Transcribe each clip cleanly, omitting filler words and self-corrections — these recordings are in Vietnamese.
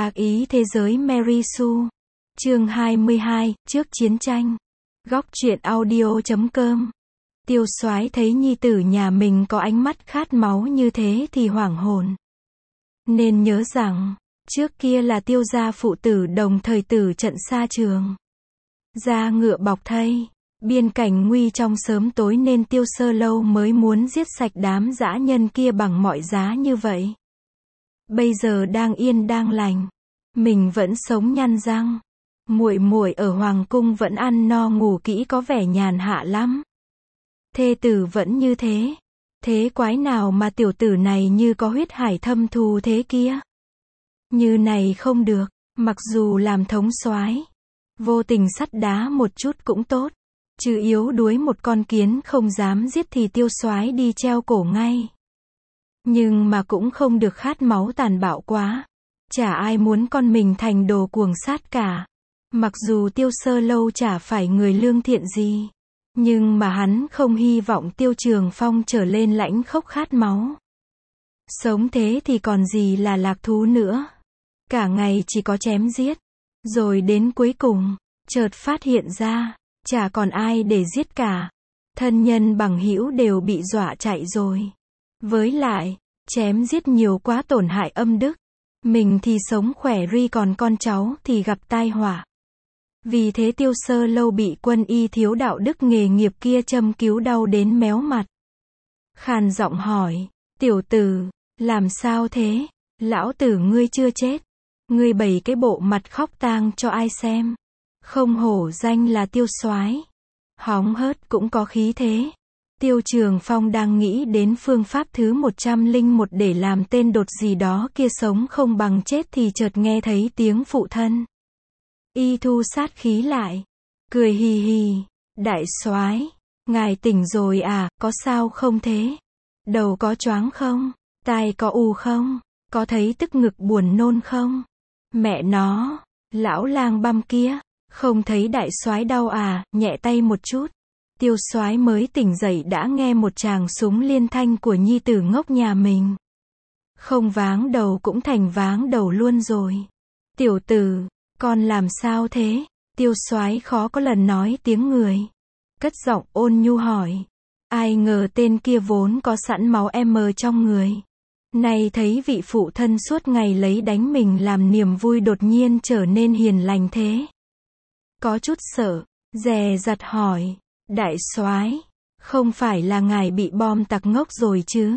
Ác ý thế giới Mary Sue. Chương 22, trước chiến tranh. Góc truyện audio.com. Tiêu Soái thấy nhi tử nhà mình có ánh mắt khát máu như thế thì hoảng hồn. Nên nhớ rằng, trước kia là Tiêu gia phụ tử đồng thời tử trận xa trường. Da ngựa bọc thây, biên cảnh nguy trong sớm tối nên Tiêu Sơ Lâu mới muốn giết sạch đám dã nhân kia bằng mọi giá như vậy. Bây giờ đang yên đang lành, mình vẫn sống nhăn răng. Muội muội ở hoàng cung vẫn ăn no ngủ kỹ có vẻ nhàn hạ lắm. Thê tử vẫn như thế. Thế quái nào mà tiểu tử này như có huyết hải thâm thù thế kia. Như này không được, mặc dù làm thống soái, vô tình sắt đá một chút cũng tốt. Chứ yếu đuối một con kiến không dám giết thì Tiêu Soái đi treo cổ ngay. Nhưng mà cũng không được khát máu tàn bạo quá. Chả ai muốn con mình thành đồ cuồng sát cả. Mặc dù Tiêu Sơ Lâu chả phải người lương thiện gì. Nhưng mà hắn không hy vọng Tiêu Trường Phong trở lên lãnh khốc khát máu. Sống thế thì còn gì là lạc thú nữa. Cả ngày chỉ có chém giết. Rồi đến cuối cùng, chợt phát hiện ra, chả còn ai để giết cả. Thân nhân bằng hữu đều bị dọa chạy rồi. Với lại, chém giết nhiều quá tổn hại âm đức. Mình thì sống khỏe ri còn con cháu thì gặp tai họa. Vì thế Tiêu Sơ Lâu bị quân y thiếu đạo đức nghề nghiệp kia châm cứu đau đến méo mặt. Khàn giọng hỏi, tiểu tử, làm sao thế? Lão tử ngươi chưa chết. Ngươi bày cái bộ mặt khóc tang cho ai xem. Không hổ danh là Tiêu Soái. Hóng hớt cũng có khí thế. Tiêu Trường Phong đang nghĩ đến phương pháp thứ 101 để làm tên đột gì đó kia sống không bằng chết thì chợt nghe thấy tiếng phụ thân. Y thu sát khí lại, cười hì hì, đại soái, ngài tỉnh rồi à, có sao không thế? Đầu có choáng không? Tai có ù không? Có thấy tức ngực buồn nôn không? Mẹ nó, lão lang băm kia, không thấy đại soái đau à, nhẹ tay một chút. Tiêu Soái mới tỉnh dậy đã nghe một tràng súng liên thanh của nhi tử ngốc nhà mình. Không váng đầu cũng thành váng đầu luôn rồi. Tiểu tử, con làm sao thế? Tiêu Soái khó có lần nói tiếng người. Cất giọng ôn nhu hỏi. Ai ngờ tên kia vốn có sẵn máu trong người. Nay thấy vị phụ thân suốt ngày lấy đánh mình làm niềm vui đột nhiên trở nên hiền lành thế. Có chút sợ, dè dặt hỏi. Đại soái, không phải là ngài bị bom tặc ngốc rồi chứ?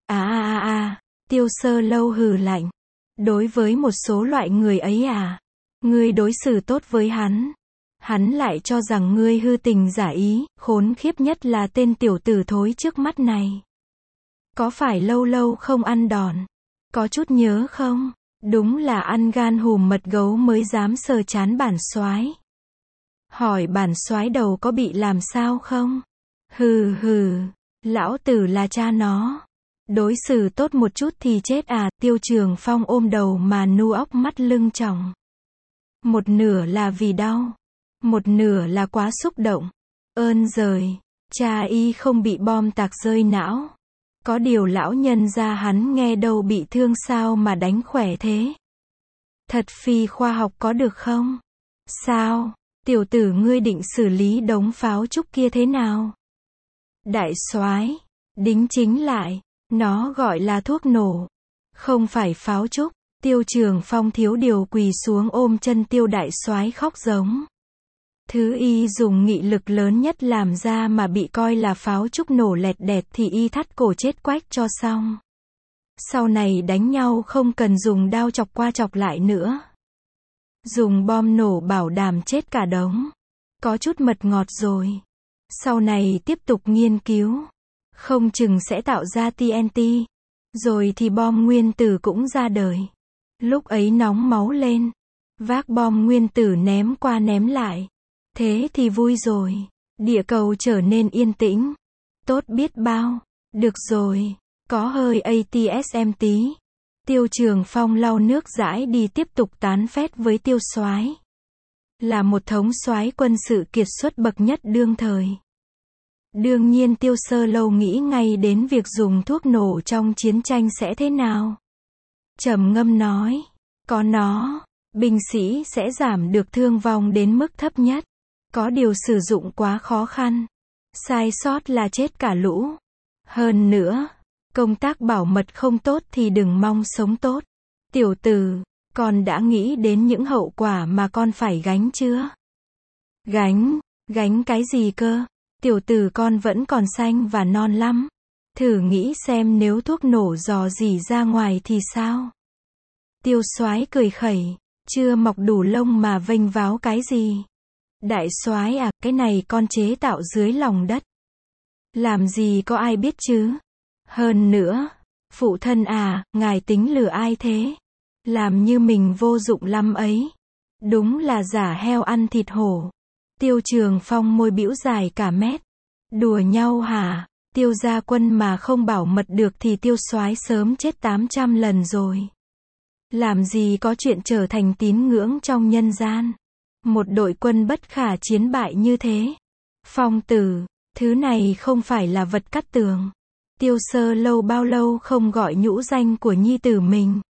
Tiêu Sơ Lâu hừ lạnh. Đối với một số loại người ấy à? Ngươi đối xử tốt với hắn. Hắn lại cho rằng ngươi hư tình giả ý, khốn khiếp nhất là tên tiểu tử thối trước mắt này. Có phải lâu lâu không ăn đòn? Có chút nhớ không? Đúng là ăn gan hùm mật gấu mới dám sờ chán bản soái. Hỏi bản soái đầu có bị làm sao không? Hừ hừ, lão tử là cha nó. Đối xử tốt một chút thì chết à? Tiêu Trường Phong ôm đầu mà nu óc mắt lưng tròng. Một nửa là vì đau, một nửa là quá xúc động. Ơn giời, cha y không bị bom tạc rơi não. Có điều lão nhân gia hắn nghe đâu bị thương sao mà đánh khỏe thế. Thật phi khoa học có được không? Sao? Tiểu tử ngươi định xử lý đống pháo trúc kia thế nào? Đại soái, đính chính lại, nó gọi là thuốc nổ, không phải pháo trúc. Tiêu Trường Phong thiếu điều quỳ xuống ôm chân Tiêu đại soái khóc giống. Thứ y dùng nghị lực lớn nhất làm ra mà bị coi là pháo trúc nổ lẹt đẹt thì y thắt cổ chết quách cho xong. Sau này đánh nhau không cần dùng đao chọc qua chọc lại nữa. Dùng bom nổ bảo đảm chết cả đống. Có chút mật ngọt rồi. Sau này tiếp tục nghiên cứu. Không chừng sẽ tạo ra TNT. Rồi thì bom nguyên tử cũng ra đời. Lúc ấy nóng máu lên. Vác bom nguyên tử ném qua ném lại. Thế thì vui rồi. Địa cầu trở nên yên tĩnh. Tốt biết bao. Được rồi. Có hơi ATSM tí. Tiêu Trường Phong lau nước dãi đi tiếp tục tán phét với Tiêu Soái. Là một thống soái quân sự kiệt xuất bậc nhất đương thời. Đương nhiên Tiêu Sơ Lâu nghĩ ngay đến việc dùng thuốc nổ trong chiến tranh sẽ thế nào. Trầm ngâm nói. Có nó. binh sĩ sẽ giảm được thương vong đến mức thấp nhất. Có điều sử dụng quá khó khăn. Sai sót là chết cả lũ. Hơn nữa, công tác bảo mật không tốt thì đừng mong sống tốt. Tiểu tử, con đã nghĩ đến những hậu quả mà con phải gánh chưa? Gánh cái gì cơ? Tiểu tử con vẫn còn xanh và non lắm. Thử nghĩ xem nếu thuốc nổ rò rỉ ra ngoài thì sao? Tiêu soái cười khẩy, chưa mọc đủ lông mà vênh váo cái gì? Đại soái à, cái này con chế tạo dưới lòng đất. Làm gì có ai biết chứ? Hơn nữa, phụ thân à, ngài tính lừa ai thế? Làm như mình vô dụng lắm ấy. Đúng là giả heo ăn thịt hổ. Tiêu Trường Phong môi bĩu dài cả mét. Đùa nhau hả? Tiêu gia quân mà không bảo mật được thì tiêu soái sớm chết 800 lần rồi. Làm gì có chuyện trở thành tín ngưỡng trong nhân gian. Một đội quân bất khả chiến bại như thế. Phong tử, thứ này không phải là vật cắt tường. Tiêu Sơ Lâu bao lâu không gọi nhũ danh của nhi tử mình.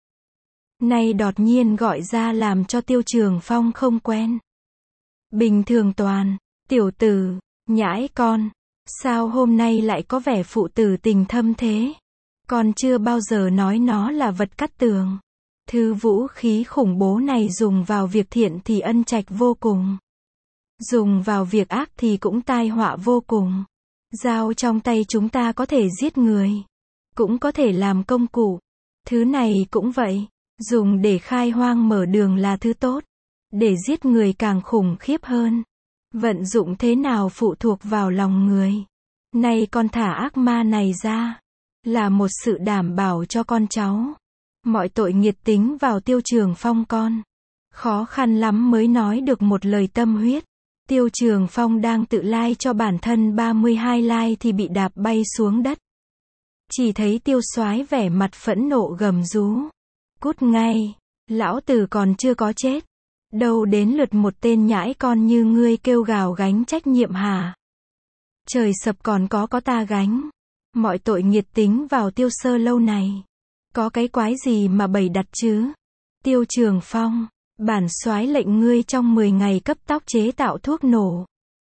Nay đột nhiên gọi ra làm cho Tiêu Trường Phong không quen. Bình thường toàn, tiểu tử, nhãi con, sao hôm nay lại có vẻ phụ tử tình thâm thế? Con chưa bao giờ nói nó là vật cắt tường. Thứ vũ khí khủng bố này dùng vào việc thiện thì ân trạch vô cùng. Dùng vào việc ác thì cũng tai họa vô cùng. Dao trong tay chúng ta có thể giết người, cũng có thể làm công cụ. Thứ này cũng vậy, dùng để khai hoang mở đường là thứ tốt. Để giết người càng khủng khiếp hơn. Vận dụng thế nào phụ thuộc vào lòng người. Nay con thả ác ma này ra, là một sự đảm bảo cho con cháu. Mọi tội nghiệt tính vào Tiêu Trường Phong con. Khó khăn lắm mới nói được một lời tâm huyết. Tiêu Trường Phong đang tự like cho bản thân 32 like thì bị đạp bay xuống đất. Chỉ thấy Tiêu soái vẻ mặt phẫn nộ gầm rú. Cút ngay, lão tử còn chưa có chết. Đâu đến lượt một tên nhãi con như ngươi kêu gào gánh trách nhiệm hả? Trời sập còn có ta gánh. Mọi tội nghiệt tính vào Tiêu Sơ Lâu này. Có cái quái gì mà bày đặt chứ? Tiêu Trường Phong, bản soái lệnh ngươi trong 10 ngày cấp tốc chế tạo thuốc nổ.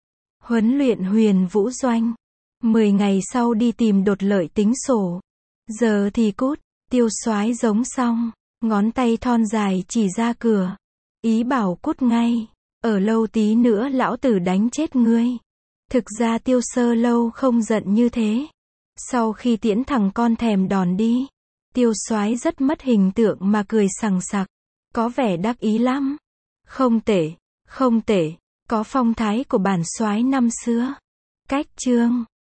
Huấn luyện Huyền Vũ Doanh. 10 ngày sau đi tìm Đột Lợi tính sổ. Giờ thì cút. Tiêu soái giống xong, ngón tay thon dài chỉ ra cửa. Ý bảo cút ngay. Ở lâu tí nữa lão tử đánh chết ngươi. Thực ra Tiêu Sơ Lâu không giận như thế. Sau khi tiễn thằng con thèm đòn đi, Tiêu soái rất mất hình tượng mà cười sằng sặc. Có vẻ đắc ý lắm. Không tệ, không tệ. Có phong thái của bản soái năm xưa. Cách chương